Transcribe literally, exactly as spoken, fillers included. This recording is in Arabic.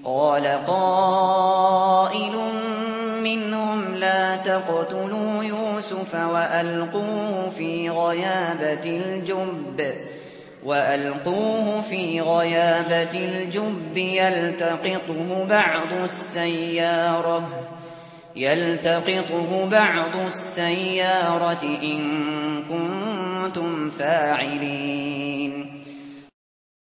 قال قائل منهم لا تقتلوا يوسف وألقوه في غيابة الجب وألقوه في غيابة الجب يلتقطه بعض السيارة يلتقطه بعض السيارة إن كنتم فاعلين